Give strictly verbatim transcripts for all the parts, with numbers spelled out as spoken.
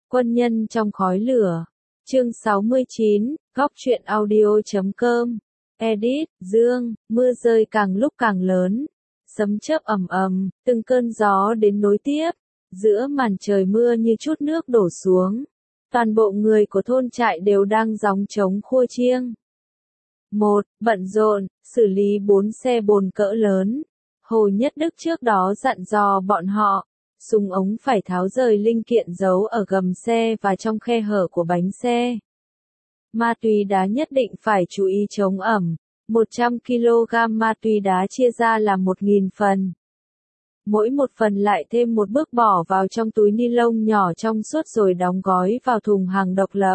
Quân nhân trong khói lửa. Chương sáu mươi chín, góc truyện audio.com. Edit, Dương, mưa rơi càng lúc càng lớn. Sấm chớp ầm ầm, từng cơn gió đến nối tiếp. Giữa màn trời mưa như chút nước đổ xuống. Toàn bộ người của thôn trại đều đang gióng trống khua chiêng. Một, bận rộn, xử lý bốn xe bồn cỡ lớn. Hồ Nhất Đức trước đó dặn dò bọn họ, súng ống phải tháo rời linh kiện giấu ở gầm xe và trong khe hở của bánh xe. Ma túy đá nhất định phải chú ý chống ẩm, một trăm ki lô gam ma túy đá chia ra làm một nghìn phần. Mỗi một phần lại thêm một bước bỏ vào trong túi ni lông nhỏ trong suốt rồi đóng gói vào thùng hàng độc lập.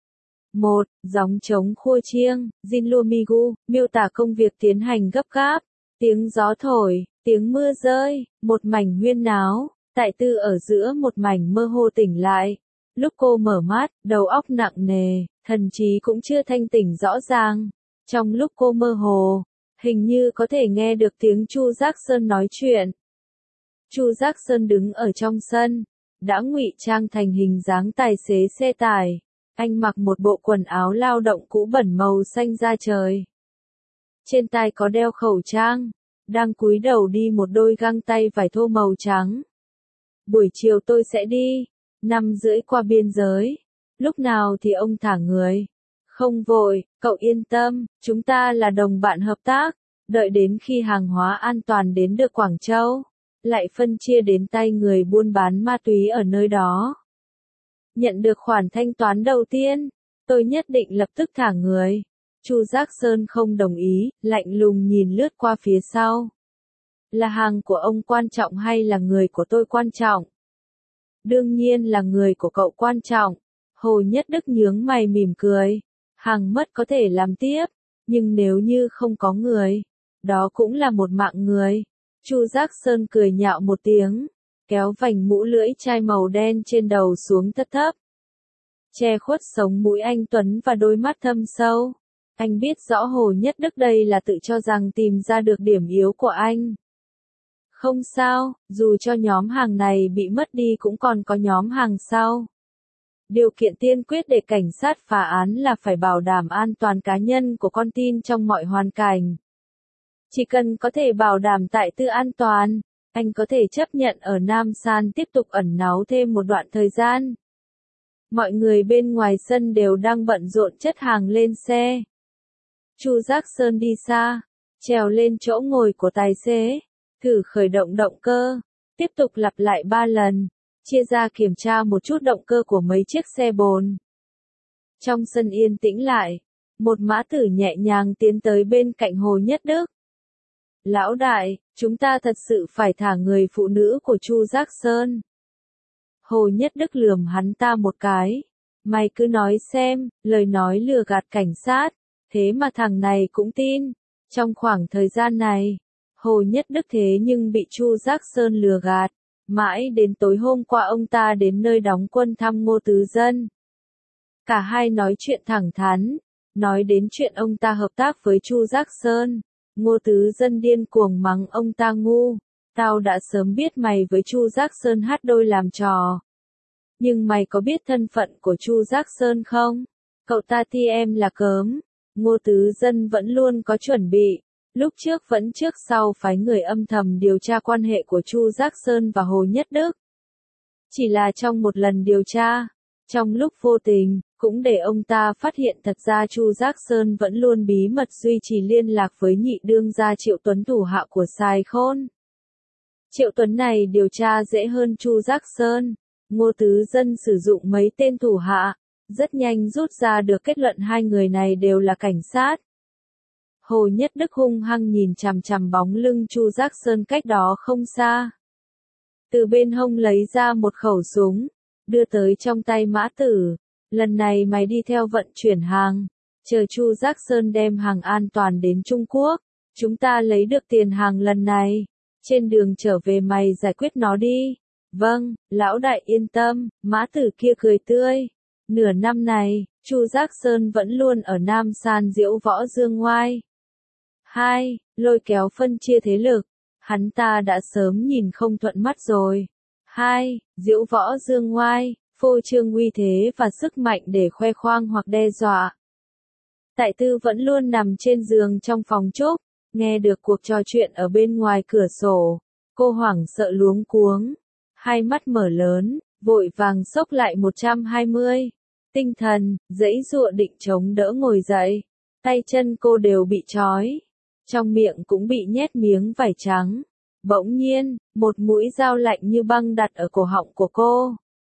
Một, gióng trống khua chiêng, Jinluo Migu, miêu tả công việc tiến hành gấp gáp. Tiếng gió thổi, tiếng mưa rơi, một mảnh huyên náo, Tại Tư ở giữa một mảnh mơ hồ tỉnh lại. Lúc cô mở mắt, đầu óc nặng nề, thần trí cũng chưa thanh tỉnh rõ ràng. Trong lúc cô mơ hồ, hình như có thể nghe được tiếng Chu Giác Sơn nói chuyện. Chu Giác Sơn đứng ở trong sân, đã ngụy trang thành hình dáng tài xế xe tải. Anh mặc một bộ quần áo lao động cũ bẩn màu xanh da trời. Trên tai có đeo khẩu trang, đang cúi đầu đi một đôi găng tay vải thô màu trắng. Buổi chiều tôi sẽ đi, năm rưỡi qua biên giới. Lúc nào thì ông thả người? Không vội, cậu yên tâm, chúng ta là đồng bạn hợp tác. Đợi đến khi hàng hóa an toàn đến được Quảng Châu, lại phân chia đến tay người buôn bán ma túy ở nơi đó. Nhận được khoản thanh toán đầu tiên, tôi nhất định lập tức thả người. Chu Giác Sơn không đồng ý, lạnh lùng nhìn lướt qua phía sau. Là hàng của ông quan trọng hay là người của tôi quan trọng? Đương nhiên là người của cậu quan trọng. Hồ Nhất Đức nhướng mày mỉm cười. Hàng mất có thể làm tiếp, nhưng nếu như không có người, đó cũng là một mạng người. Chu Giác Sơn cười nhạo một tiếng, kéo vành mũ lưỡi chai màu đen trên đầu xuống thấp thấp. Che khuất sống mũi anh tuấn và đôi mắt thâm sâu. Anh biết rõ Hồ Nhất Đức đây là tự cho rằng tìm ra được điểm yếu của anh. Không sao, dù cho nhóm hàng này bị mất đi cũng còn có nhóm hàng sau. Điều kiện tiên quyết để cảnh sát phá án là phải bảo đảm an toàn cá nhân của con tin trong mọi hoàn cảnh. Chỉ cần có thể bảo đảm Tại Tư an toàn, anh có thể chấp nhận ở Nam San tiếp tục ẩn náu thêm một đoạn thời gian. Mọi người bên ngoài sân đều đang bận rộn chất hàng lên xe. Chu Giác Sơn đi xa, trèo lên chỗ ngồi của tài xế, thử khởi động động cơ, tiếp tục lặp lại ba lần, chia ra kiểm tra một chút động cơ của mấy chiếc xe bồn. Trong sân yên tĩnh lại, một mã tử nhẹ nhàng tiến tới bên cạnh Hồ Nhất Đức. Lão đại, chúng ta thật sự phải thả người phụ nữ của Chu Giác Sơn. Hồ Nhất Đức lườm hắn ta một cái. Mày cứ nói xem, lời nói lừa gạt cảnh sát, thế mà thằng này cũng tin. Trong khoảng thời gian này, Hồ Nhất Đức thế nhưng bị Chu Giác Sơn lừa gạt. Mãi đến tối hôm qua ông ta đến nơi đóng quân thăm Ngô Tứ Dân. Cả hai nói chuyện thẳng thắn, nói đến chuyện ông ta hợp tác với Chu Giác Sơn. Ngô Tứ Dân điên cuồng mắng ông ta ngu. Tao đã sớm biết mày với Chu Giác Sơn hát đôi làm trò. Nhưng mày có biết thân phận của Chu Giác Sơn không? Cậu ta ti em là cớm. Ngô Tứ Dân vẫn luôn có chuẩn bị. Lúc trước vẫn trước sau phái người âm thầm điều tra quan hệ của Chu Giác Sơn và Hồ Nhất Đức. Chỉ là trong một lần điều tra, trong lúc vô tình, cũng để ông ta phát hiện thật ra Chu Giác Sơn vẫn luôn bí mật duy trì liên lạc với nhị đương gia Triệu Tuấn thủ hạ của Sài Khôn. Triệu Tuấn này điều tra dễ hơn Chu Giác Sơn. Ngô Tứ Dân sử dụng mấy tên thủ hạ, rất nhanh rút ra được kết luận hai người này đều là cảnh sát. Hồ Nhất Đức hung hăng nhìn chằm chằm bóng lưng Chu Giác Sơn cách đó không xa. Từ bên hông lấy ra một khẩu súng, đưa tới trong tay mã tử. Lần này mày đi theo vận chuyển hàng, chờ Chu Giác Sơn đem hàng an toàn đến Trung Quốc. Chúng ta lấy được tiền hàng lần này, trên đường trở về mày giải quyết nó đi. Vâng, lão đại yên tâm, mã tử kia cười tươi. Nửa năm này, Chu Giác Sơn vẫn luôn ở Nam San diễu võ dương ngoai. Hai, lôi kéo phân chia thế lực, hắn ta đã sớm nhìn không thuận mắt rồi. Hai, diễu võ dương ngoai, phô trương uy thế và sức mạnh để khoe khoang hoặc đe dọa. Tại Tư vẫn luôn nằm trên giường trong phòng Trúc, nghe được cuộc trò chuyện ở bên ngoài cửa sổ. Cô hoảng sợ luống cuống, hai mắt mở lớn, vội vàng xốc lại một trăm hai mươi. Tinh thần, giãy giụa định chống đỡ ngồi dậy. Tay chân cô đều bị trói. Trong miệng cũng bị nhét miếng vải trắng. Bỗng nhiên, một mũi dao lạnh như băng đặt ở cổ họng của cô.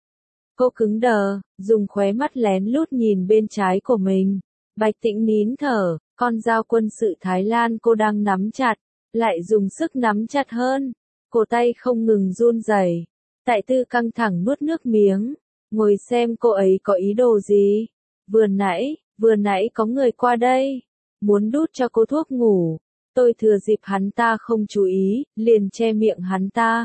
Cô cứng đờ, dùng khóe mắt lén lút nhìn bên trái của mình. Bạch Tĩnh nín thở, con dao quân sự Thái Lan cô đang nắm chặt, lại dùng sức nắm chặt hơn. Cổ tay không ngừng run rẩy. Tại Tư căng thẳng nuốt nước miếng, ngồi xem cô ấy có ý đồ gì. Vừa nãy, vừa nãy có người qua đây, muốn đút cho cô thuốc ngủ. Tôi thừa dịp hắn ta không chú ý, liền che miệng hắn ta.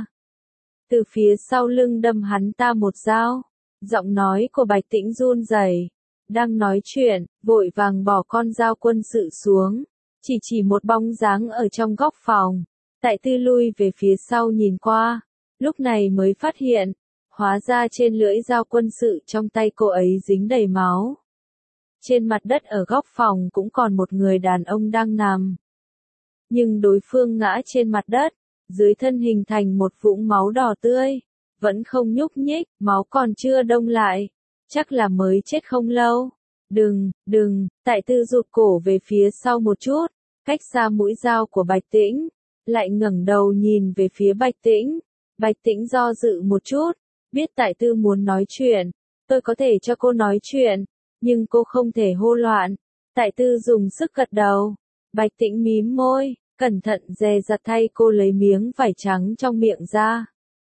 Từ phía sau lưng đâm hắn ta một dao. Giọng nói của Bạch Tĩnh run rẩy. Đang nói chuyện, vội vàng bỏ con dao quân sự xuống. Chỉ chỉ một bóng dáng ở trong góc phòng. Tại Tư lui về phía sau nhìn qua. Lúc này mới phát hiện, hóa ra trên lưỡi dao quân sự trong tay cô ấy dính đầy máu. Trên mặt đất ở góc phòng cũng còn một người đàn ông đang nằm. Nhưng đối phương ngã trên mặt đất, dưới thân hình thành một vũng máu đỏ tươi, vẫn không nhúc nhích, máu còn chưa đông lại, chắc là mới chết không lâu. Đừng, đừng, Tại Tư rụt cổ về phía sau một chút, cách xa mũi dao của Bạch Tĩnh, lại ngẩng đầu nhìn về phía Bạch Tĩnh. Bạch Tĩnh do dự một chút, biết Tại Tư muốn nói chuyện, tôi có thể cho cô nói chuyện, nhưng cô không thể hô loạn. Tại Tư dùng sức gật đầu. Bạch Tĩnh mím môi, cẩn thận dè dặt thay cô lấy miếng vải trắng trong miệng ra.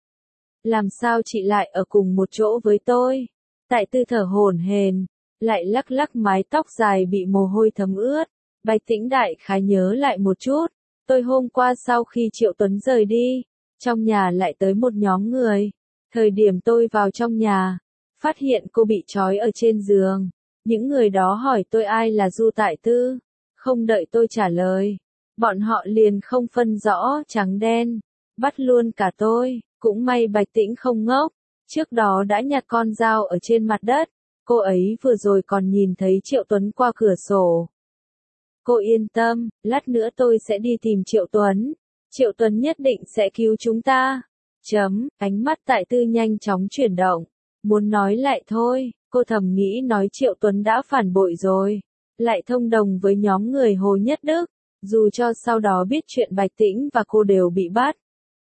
Làm sao chị lại ở cùng một chỗ với tôi? Tại Tư thở hổn hển, lại lắc lắc mái tóc dài bị mồ hôi thấm ướt. Bạch Tĩnh đại khái nhớ lại một chút. Tôi hôm qua sau khi Triệu Tuấn rời đi, trong nhà lại tới một nhóm người. Thời điểm tôi vào trong nhà, phát hiện cô bị trói ở trên giường. Những người đó hỏi tôi ai là Du Tại Tư. Không đợi tôi trả lời, bọn họ liền không phân rõ trắng đen, bắt luôn cả tôi. Cũng may Bạch Tĩnh không ngốc, trước đó đã nhặt con dao ở trên mặt đất. Cô ấy vừa rồi còn nhìn thấy Triệu Tuấn qua cửa sổ. Cô yên tâm, lát nữa tôi sẽ đi tìm Triệu Tuấn. Triệu Tuấn nhất định sẽ cứu chúng ta. Chấm, ánh mắt Tại Tư nhanh chóng chuyển động. Muốn nói lại thôi, cô thầm nghĩ nói Triệu Tuấn đã phản bội rồi. Lại thông đồng với nhóm người Hồ Nhất Đức. Dù cho sau đó biết chuyện Bạch Tĩnh và cô đều bị bắt,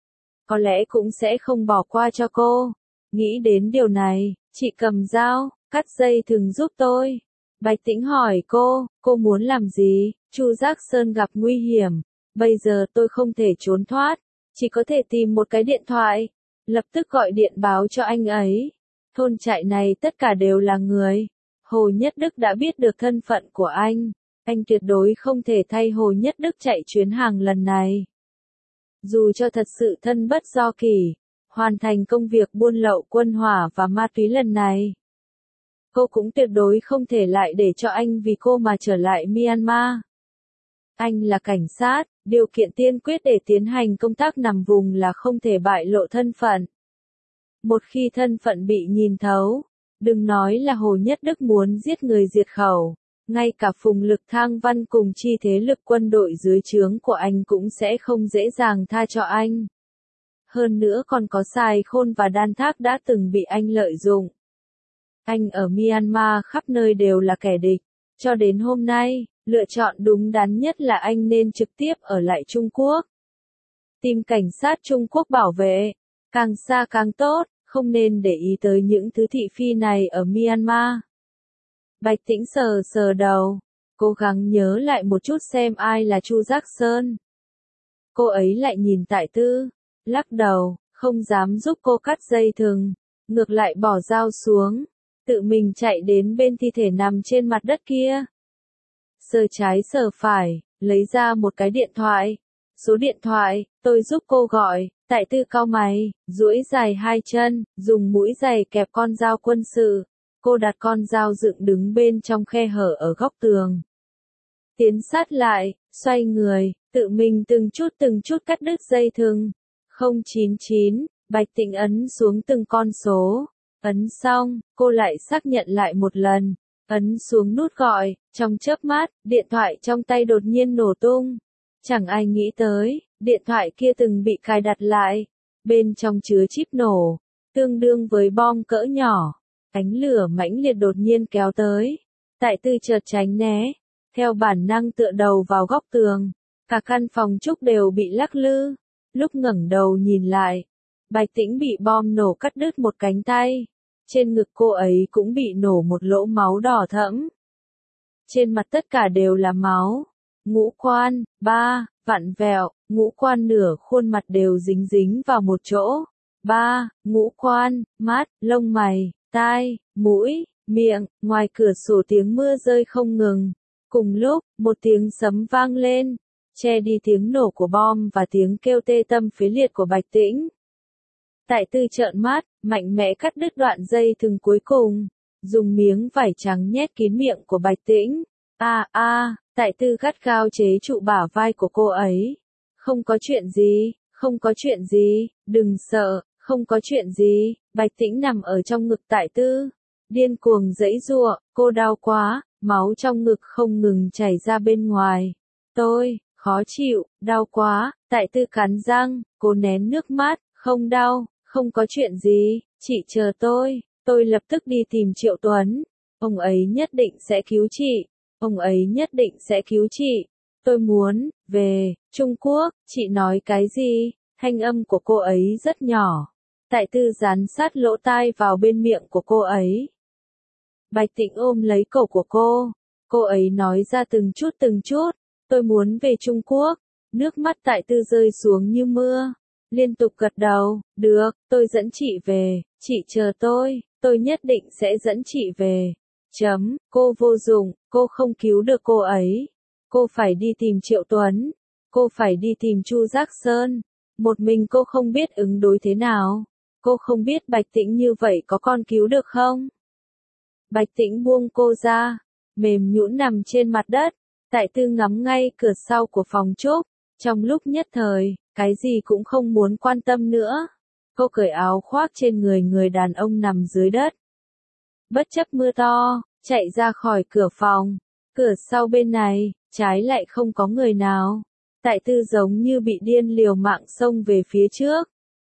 có lẽ cũng sẽ không bỏ qua cho cô. Nghĩ đến điều này, chị cầm dao, cắt dây thừng giúp tôi. Bạch Tĩnh hỏi cô, cô muốn làm gì? Chu Giác Sơn gặp nguy hiểm. Bây giờ tôi không thể trốn thoát. Chỉ có thể tìm một cái điện thoại. Lập tức gọi điện báo cho anh ấy. Thôn trại này tất cả đều là người. Hồ Nhất Đức đã biết được thân phận của anh. Anh tuyệt đối không thể thay Hồ Nhất Đức chạy chuyến hàng lần này. Dù cho thật sự thân bất do kỷ, hoàn thành công việc buôn lậu quân hỏa và ma túy lần này, cô cũng tuyệt đối không thể lại để cho anh vì cô mà trở lại Myanmar. Anh là cảnh sát, điều kiện tiên quyết để tiến hành công tác nằm vùng là không thể bại lộ thân phận. Một khi thân phận bị nhìn thấu, đừng nói là Hồ Nhất Đức muốn giết người diệt khẩu, ngay cả Phùng Lực Thang Văn cùng chi thế lực quân đội dưới trướng của anh cũng sẽ không dễ dàng tha cho anh. Hơn nữa còn có Sài Khôn và Đan Thác đã từng bị anh lợi dụng. Anh ở Myanmar khắp nơi đều là kẻ địch. Cho đến hôm nay, lựa chọn đúng đắn nhất là anh nên trực tiếp ở lại Trung Quốc. Tìm cảnh sát Trung Quốc bảo vệ, càng xa càng tốt, không nên để ý tới những thứ thị phi này ở Myanmar. Bạch Tĩnh sờ sờ đầu, cố gắng nhớ lại một chút xem ai là Chu Giác Sơn. Cô ấy lại nhìn Tại Tư, lắc đầu, không dám giúp cô cắt dây thừng, ngược lại bỏ dao xuống, tự mình chạy đến bên thi thể nằm trên mặt đất kia. Sờ trái sờ phải, lấy ra một cái điện thoại. Số điện thoại, tôi giúp cô gọi. Tại Tư cau mày, duỗi dài hai chân, dùng mũi giày kẹp con dao quân sự. Cô đặt con dao dựng đứng bên trong khe hở ở góc tường. Tiến sát lại, xoay người, tự mình từng chút từng chút cắt đứt dây thừng. không chín chín, Bạch Tĩnh ấn xuống từng con số. Ấn xong, cô lại xác nhận lại một lần. Ấn xuống nút gọi, trong chớp mắt, điện thoại trong tay đột nhiên nổ tung. Chẳng ai nghĩ tới, điện thoại kia từng bị cài đặt lại. Bên trong chứa chip nổ, tương đương với bom cỡ nhỏ. Ánh lửa mãnh liệt đột nhiên kéo tới. Tại Tư chợt tránh né, theo bản năng tựa đầu vào góc tường. Cả căn phòng Trúc đều bị lắc lư. Lúc ngẩng đầu nhìn lại, Bạch Tĩnh bị bom nổ cắt đứt một cánh tay. Trên ngực cô ấy cũng bị nổ một lỗ máu đỏ thẫm. Trên mặt tất cả đều là máu. Ngũ quan, ba, vặn vẹo, ngũ quan nửa khuôn mặt đều dính dính vào một chỗ. Ba, ngũ quan, mắt, lông mày, tai, mũi, miệng, ngoài cửa sổ tiếng mưa rơi không ngừng. Cùng lúc, một tiếng sấm vang lên, che đi tiếng nổ của bom và tiếng kêu tê tâm phế liệt của Bạch Tĩnh. Tại Tư trợn mắt, mạnh mẽ cắt đứt đoạn dây thừng cuối cùng, dùng miếng vải trắng nhét kín miệng của Bạch Tĩnh. A a, à, Tại Tư gắt gao chế trụ bả vai của cô ấy. Không có chuyện gì, không có chuyện gì, đừng sợ, không có chuyện gì. Bạch Tĩnh nằm ở trong ngực Tại Tư, điên cuồng giãy giụa, cô đau quá, máu trong ngực không ngừng chảy ra bên ngoài. Tôi, khó chịu, đau quá. Tại Tư cắn răng, cô nén nước mắt, không đau, không có chuyện gì, chị chờ tôi, tôi lập tức đi tìm Triệu Tuấn. Ông ấy nhất định sẽ cứu chị, ông ấy nhất định sẽ cứu chị. Tôi muốn, về, Trung Quốc. Chị nói cái gì? Thanh âm của cô ấy rất nhỏ. Tại Tư dán sát lỗ tai vào bên miệng của cô ấy. Bạch Tĩnh ôm lấy cổ của cô. Cô ấy nói ra từng chút từng chút. Tôi muốn về Trung Quốc. Nước mắt Tại Tư rơi xuống như mưa. Liên tục gật đầu. Được, tôi dẫn chị về. Chị chờ tôi. Tôi nhất định sẽ dẫn chị về. Chấm, cô vô dụng. Cô không cứu được cô ấy. Cô phải đi tìm Triệu Tuấn. Cô phải đi tìm Chu Giác Sơn. Một mình cô không biết ứng đối thế nào. Cô không biết Bạch Tĩnh như vậy có con cứu được không? Bạch Tĩnh buông cô ra, mềm nhũn nằm trên mặt đất. Tại Tư ngắm ngay cửa sau của phòng Trúc. Trong lúc nhất thời, cái gì cũng không muốn quan tâm nữa. Cô cởi áo khoác trên người người đàn ông nằm dưới đất. Bất chấp mưa to, chạy ra khỏi cửa phòng. Cửa sau bên này, trái lại không có người nào. Tại Tư giống như bị điên liều mạng xông về phía trước.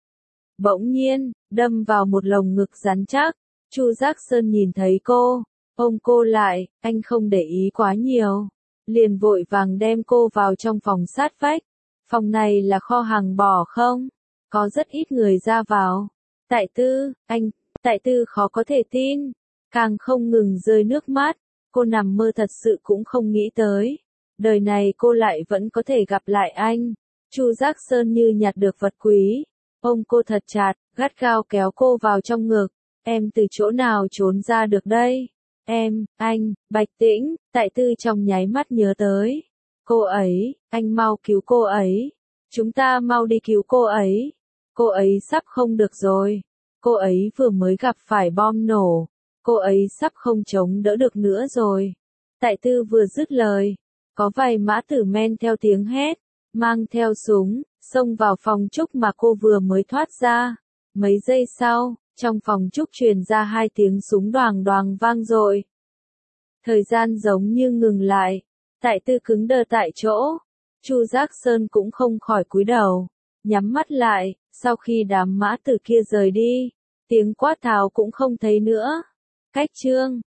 Bỗng nhiên, đâm vào một lồng ngực rắn chắc. Chu Giác Sơn nhìn thấy cô, ôm cô lại, anh không để ý quá nhiều. Liền vội vàng đem cô vào trong phòng sát vách. Phòng này là kho hàng bò không? Có rất ít người ra vào. Tại Tư, anh, Tại Tư khó có thể tin. Càng không ngừng rơi nước mắt. Cô nằm mơ thật sự cũng không nghĩ tới. Đời này cô lại vẫn có thể gặp lại anh. Chu Giác Sơn như nhặt được vật quý. Ôm cô thật chặt, gắt gao kéo cô vào trong ngực. Em từ chỗ nào trốn ra được đây? Em, anh, Bạch Tĩnh. Tại Tư trong nháy mắt nhớ tới. Cô ấy, anh mau cứu cô ấy. Chúng ta mau đi cứu cô ấy. Cô ấy sắp không được rồi. Cô ấy vừa mới gặp phải bom nổ. Cô ấy sắp không chống đỡ được nữa rồi. Tại Tư vừa dứt lời, có vài mã tử men theo tiếng hét, mang theo súng, xông vào phòng Trúc mà cô vừa mới thoát ra. Mấy giây sau, trong phòng Trúc truyền ra hai tiếng súng đoàng đoàng vang dội. Thời gian giống như ngừng lại. Tại Tư cứng đờ tại chỗ. Chu Giác Sơn cũng không khỏi cúi đầu, nhắm mắt lại. Sau khi đám mã tử kia rời đi, tiếng quát tháo cũng không thấy nữa. Cách chương